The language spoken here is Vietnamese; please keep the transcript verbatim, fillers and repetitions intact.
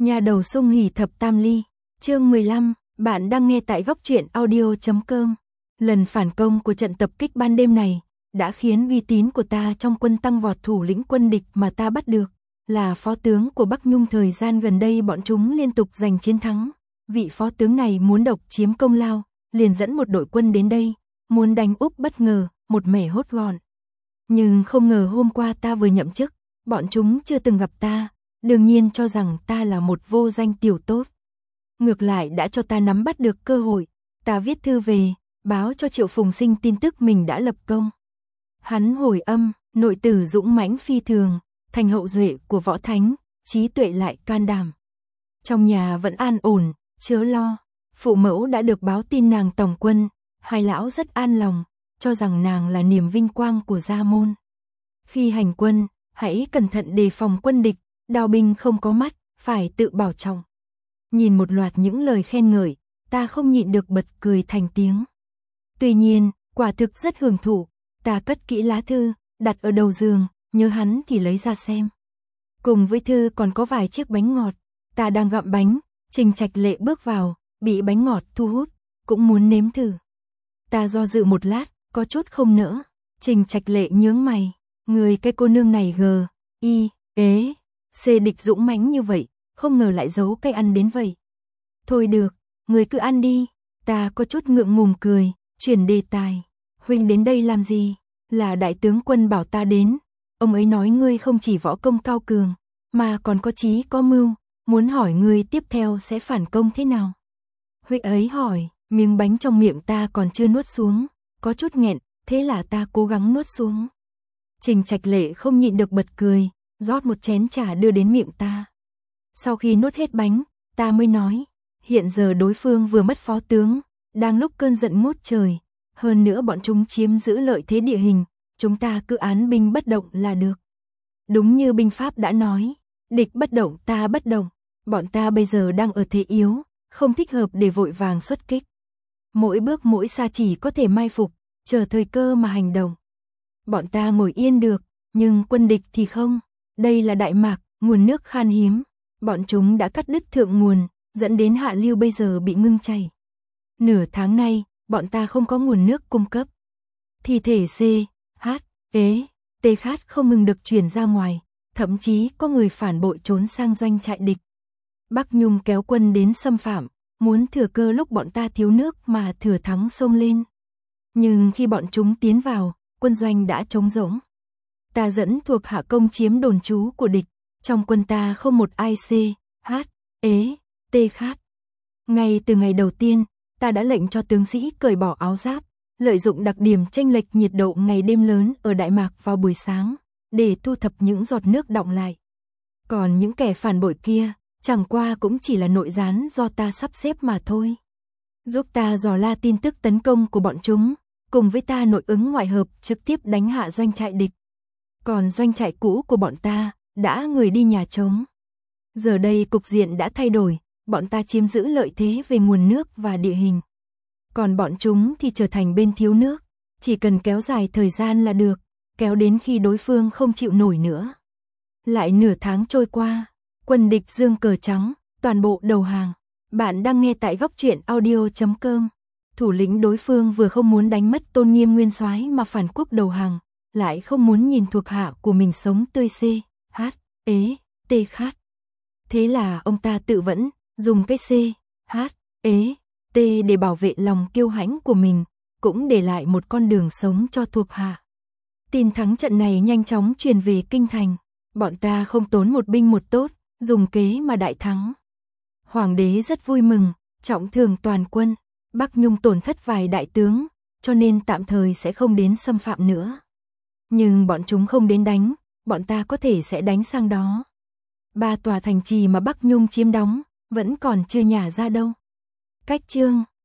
Nhà đầu sung hỉ thập tam ly, chương mười lăm, bạn đang nghe tại góc truyện audio chấm com. Lần phản công của trận tập kích ban đêm này đã khiến uy tín của ta trong quân tăng vọt. Thủ lĩnh quân địch mà ta bắt được là phó tướng của Bắc Nhung. Thời gian gần đây bọn chúng liên tục giành chiến thắng. Vị phó tướng này muốn độc chiếm công lao, liền dẫn một đội quân đến đây, muốn đánh úp bất ngờ, một mẻ hốt gọn. Nhưng không ngờ hôm qua ta vừa nhậm chức, bọn chúng chưa từng gặp ta, đương nhiên cho rằng ta là một vô danh tiểu tốt. Ngược lại đã cho ta nắm bắt được cơ hội, ta viết thư về, báo cho Triệu Phùng Sinh tin tức mình đã lập công. Hắn hồi âm, nội tử dũng mãnh phi thường, thành hậu duệ của võ thánh, trí tuệ lại can đảm. Trong nhà vẫn an ổn, chớ lo, phụ mẫu đã được báo tin nàng tổng quân, hai lão rất an lòng, cho rằng nàng là niềm vinh quang của gia môn. Khi hành quân, hãy cẩn thận đề phòng quân địch, đao binh không có mắt, phải tự bảo trọng. Nhìn một loạt những lời khen ngợi, ta không nhịn được bật cười thành tiếng. Tuy nhiên, quả thực rất hưởng thụ, ta cất kỹ lá thư, đặt ở đầu giường, nhớ hắn thì lấy ra xem. Cùng với thư còn có vài chiếc bánh ngọt, ta đang gặm bánh, Trình Trạch Lệ bước vào, bị bánh ngọt thu hút, cũng muốn nếm thử. Ta do dự một lát, có chút không nỡ. Trình Trạch Lệ nhướng mày, người cái cô nương này gờ, y, ế, xê địch dũng mãnh như vậy, không ngờ lại giấu cây ăn đến vậy. Thôi được, người cứ ăn đi. Ta có chút ngượng ngùng cười, chuyển đề tài. Huynh đến đây làm gì? Là đại tướng quân bảo ta đến. Ông ấy nói ngươi không chỉ võ công cao cường, mà còn có chí có mưu, muốn hỏi ngươi tiếp theo sẽ phản công thế nào. Huynh ấy hỏi, miếng bánh trong miệng ta còn chưa nuốt xuống, có chút nghẹn, thế là ta cố gắng nuốt xuống. Trình Trạch Lệ không nhịn được bật cười, rót một chén trà đưa đến miệng ta. Sau khi nuốt hết bánh, ta mới nói, hiện giờ đối phương vừa mất phó tướng, đang lúc cơn giận ngút trời, hơn nữa bọn chúng chiếm giữ lợi thế địa hình, chúng ta cứ án binh bất động là được. Đúng như binh pháp đã nói, địch bất động ta bất động, bọn ta bây giờ đang ở thế yếu, không thích hợp để vội vàng xuất kích. Mỗi bước mỗi xa chỉ có thể mai phục, chờ thời cơ mà hành động. Bọn ta ngồi yên được, nhưng quân địch thì không. Đây là Đại Mạc, nguồn nước khan hiếm. Bọn chúng đã cắt đứt thượng nguồn, dẫn đến hạ lưu bây giờ bị ngưng chảy. Nửa tháng nay, bọn ta không có nguồn nước cung cấp. Thi thể C, H, ế, T khát không ngừng được chuyển ra ngoài, thậm chí có người phản bội trốn sang doanh trại địch. Bắc Nhung kéo quân đến xâm phạm, muốn thừa cơ lúc bọn ta thiếu nước mà thừa thắng xông lên. Nhưng khi bọn chúng tiến vào, quân doanh đã trống rỗng. Ta dẫn thuộc hạ công chiếm đồn trú của địch, trong quân ta không một ai C, H, ế, T khát. Ngay từ ngày đầu tiên, ta đã lệnh cho tướng sĩ cởi bỏ áo giáp, lợi dụng đặc điểm chênh lệch nhiệt độ ngày đêm lớn ở Đại Mạc vào buổi sáng, để thu thập những giọt nước đọng lại. Còn những kẻ phản bội kia, chẳng qua cũng chỉ là nội gián do ta sắp xếp mà thôi. Giúp ta dò la tin tức tấn công của bọn chúng, cùng với ta nội ứng ngoại hợp trực tiếp đánh hạ doanh trại địch. Còn doanh trại cũ của bọn ta, đã người đi nhà trống. Giờ đây cục diện đã thay đổi, bọn ta chiếm giữ lợi thế về nguồn nước và địa hình. Còn bọn chúng thì trở thành bên thiếu nước, chỉ cần kéo dài thời gian là được, kéo đến khi đối phương không chịu nổi nữa. Lại nửa tháng trôi qua, quân địch giương cờ trắng, toàn bộ đầu hàng. Bạn đang nghe tại góc truyện audio chấm com. Thủ lĩnh đối phương vừa không muốn đánh mất tôn nghiêm nguyên soái mà phản quốc đầu hàng, lại không muốn nhìn thuộc hạ của mình sống tươi C, H, ế, T khát. Thế là ông ta tự vẫn, dùng cái C, H, ế, T để bảo vệ lòng kiêu hãnh của mình, cũng để lại một con đường sống cho thuộc hạ. Tin thắng trận này nhanh chóng truyền về kinh thành, bọn ta không tốn một binh một tốt, dùng kế mà đại thắng. Hoàng đế rất vui mừng, trọng thưởng toàn quân. Bắc Nhung tổn thất vài đại tướng, cho nên tạm thời sẽ không đến xâm phạm nữa. Nhưng bọn chúng không đến đánh, bọn ta có thể sẽ đánh sang đó. Ba tòa thành trì mà Bắc Nhung chiếm đóng, vẫn còn chưa nhả ra đâu. Cách chương